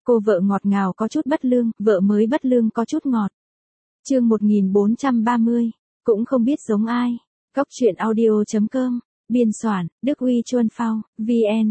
Cô vợ ngọt ngào có chút bất lương, vợ mới bất lương có chút ngọt. Chương 1430, cũng không biết giống ai. Cóc truyện audio.com, biên soạn, Đức Uy Chuân Phao, VN,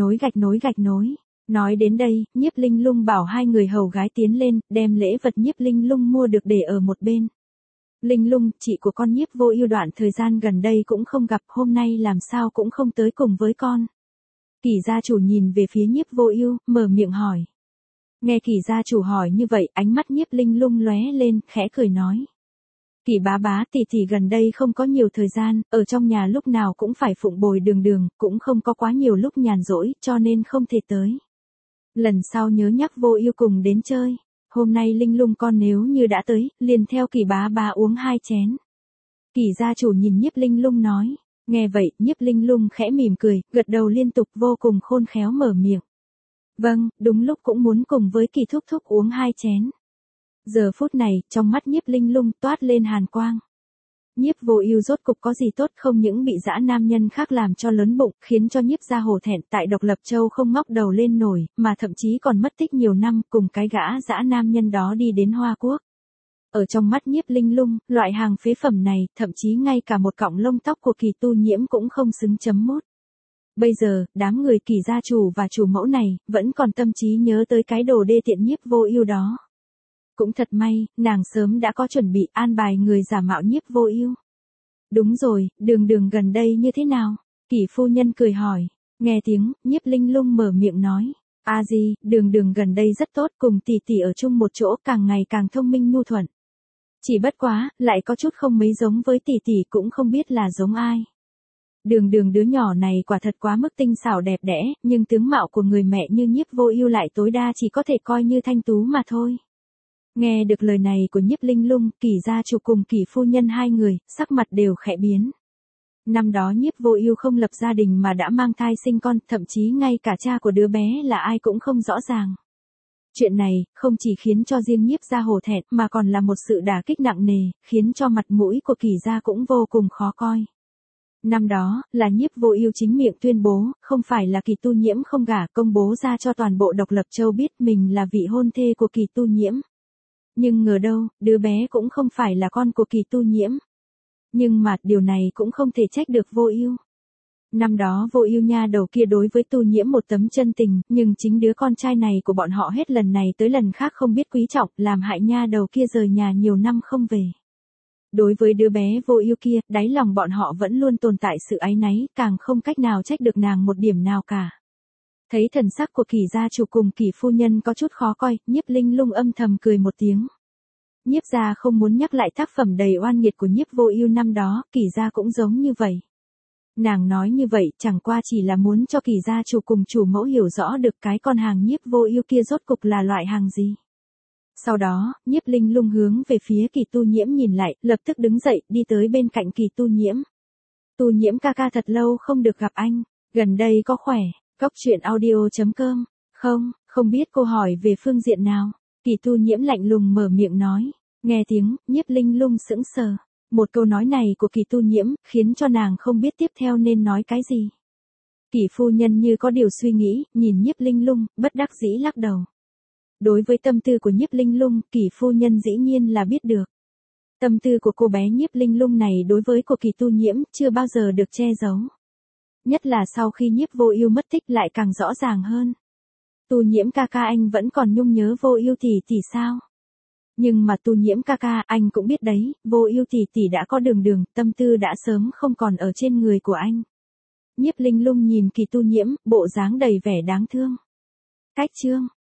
_. Nói đến đây, Nhiếp Linh Lung bảo hai người hầu gái tiến lên, đem lễ vật Nhiếp Linh Lung mua được để ở một bên. Linh Lung, chị của con Nhiếp Vô Ưu đoạn thời gian gần đây cũng không gặp, hôm nay làm sao cũng không tới cùng với con. Kỷ gia chủ nhìn về phía Nhiếp Vô Ưu, mở miệng hỏi. Nghe Kỷ gia chủ hỏi như vậy, ánh mắt Nhiếp Linh Lung lóe lên, khẽ cười nói. Kỷ bá bá tỷ tỷ gần đây không có nhiều thời gian, ở trong nhà lúc nào cũng phải phụng bồi Đường, cũng không có quá nhiều lúc nhàn rỗi, cho nên không thể tới. Lần sau nhớ nhắc Vô Ưu cùng đến chơi. Hôm nay Linh Lung con nếu như đã tới, liền theo Kỷ bá bá uống 2 chén. Kỷ gia chủ nhìn Nhiếp Linh Lung nói. Nghe vậy, Nhiếp Linh Lung khẽ mỉm cười, gật đầu liên tục, vô cùng khôn khéo mở miệng. Vâng, đúng lúc cũng muốn cùng với Kỷ thúc thúc uống 2 chén. Giờ phút này, trong mắt Nhiếp Linh Lung toát lên hàn quang. Nhiếp Vô Ưu rốt cục có gì tốt, không những bị dã nam nhân khác làm cho lớn bụng, khiến cho Nhiếp gia hổ thẹn tại Độc Lập Châu không ngóc đầu lên nổi, mà thậm chí còn mất tích nhiều năm, cùng cái gã dã nam nhân đó đi đến Hoa Quốc. Ở trong mắt Nhiếp Linh Lung, loại hàng phế phẩm này, thậm chí ngay cả một cọng lông tóc của Kỷ Tu Nhiễm cũng không xứng chấm mốt. Bây giờ, đám người Kỷ gia chủ và chủ mẫu này, vẫn còn tâm trí nhớ tới cái đồ đê tiện Nhiếp Vô Ưu đó. Cũng thật may, nàng sớm đã có chuẩn bị an bài người giả mạo Nhiếp Vô Ưu. Đúng rồi, Đường gần đây như thế nào? Kỷ phu nhân cười hỏi. Nghe tiếng, Nhiếp Linh Lung mở miệng nói. Di, Đường gần đây rất tốt, cùng tỷ tỷ ở chung một chỗ, càng ngày càng thông minh nhu thuận. Chỉ bất quá, lại có chút không mấy giống với tỷ tỷ, cũng không biết là giống ai. Đường đứa nhỏ này quả thật quá mức tinh xảo đẹp đẽ, nhưng tướng mạo của người mẹ như Nhiếp Vô Ưu lại tối đa chỉ có thể coi như thanh tú mà thôi. Nghe được lời này của Nhiếp Linh Lung, Kỷ gia chủ cùng Kỷ phu nhân hai người, sắc mặt đều khẽ biến. Năm đó Nhiếp Vô Ưu không lập gia đình mà đã mang thai sinh con, thậm chí ngay cả cha của đứa bé là ai cũng không rõ ràng. Chuyện này, không chỉ khiến cho riêng Nhiếp gia hổ thẹn, mà còn là một sự đả kích nặng nề, khiến cho mặt mũi của Kỷ gia cũng vô cùng khó coi. Năm đó, là Nhiếp Vô Ưu chính miệng tuyên bố, không phải là Kỷ Tu Nhiễm không gả, công bố ra cho toàn bộ Độc Lập Châu biết mình là vị hôn thê của Kỷ Tu Nhiễm. Nhưng ngờ đâu, đứa bé cũng không phải là con của Kỷ Tu Nhiễm. Nhưng mà, điều này cũng không thể trách được Vô Ưu. Năm đó Vô Ưu nha đầu kia đối với Tu Nhiễm một tấm chân tình, nhưng chính đứa con trai này của bọn họ hết lần này tới lần khác không biết quý trọng, làm hại nha đầu kia rời nhà nhiều năm không về. Đối với đứa bé Vô Ưu kia, đáy lòng bọn họ vẫn luôn tồn tại sự áy náy, càng không cách nào trách được nàng một điểm nào cả. Thấy thần sắc của Kỷ gia chủ cùng Kỷ phu nhân có chút khó coi, Nhiếp Linh Lung âm thầm cười một tiếng. Nhiếp gia không muốn nhắc lại tác phẩm đầy oan nghiệt của Nhiếp Vô Ưu năm đó, Kỷ gia cũng giống như vậy. Nàng nói như vậy chẳng qua chỉ là muốn cho Kỷ gia chủ cùng chủ mẫu hiểu rõ được cái con hàng Nhiếp Vô Ưu kia rốt cục là loại hàng gì. Sau đó, Nhiếp Linh Lung hướng về phía Kỷ Tu Nhiễm nhìn lại, lập tức đứng dậy, đi tới bên cạnh Kỷ Tu Nhiễm. Tu Nhiễm ca ca thật lâu không được gặp anh, gần đây có khỏe? Cóc truyện audio.com, không biết cô hỏi về phương diện nào. Kỷ Tu Nhiễm lạnh lùng mở miệng nói. Nghe tiếng, Nhiếp Linh Lung sững sờ. Một câu nói này của Kỷ Tu Nhiễm, khiến cho nàng không biết tiếp theo nên nói cái gì. Kỷ phu nhân như có điều suy nghĩ, nhìn Nhiếp Linh Lung, bất đắc dĩ lắc đầu. Đối với tâm tư của Nhiếp Linh Lung, Kỷ phu nhân dĩ nhiên là biết được. Tâm tư của cô bé Nhiếp Linh Lung này đối với của Kỷ Tu Nhiễm chưa bao giờ được che giấu. Nhất là sau khi Nhiếp Vô Ưu mất tích lại càng rõ ràng hơn. Tu Nhiễm ca ca anh vẫn còn nhung nhớ Vô Ưu tỷ sao? Nhưng mà Tu Nhiễm ca ca, anh cũng biết đấy, Vô Ưu tỷ đã có Đường, tâm tư đã sớm không còn ở trên người của anh. Nhiếp Linh Lung nhìn Kỷ Tu Nhiễm, bộ dáng đầy vẻ đáng thương. Cách chương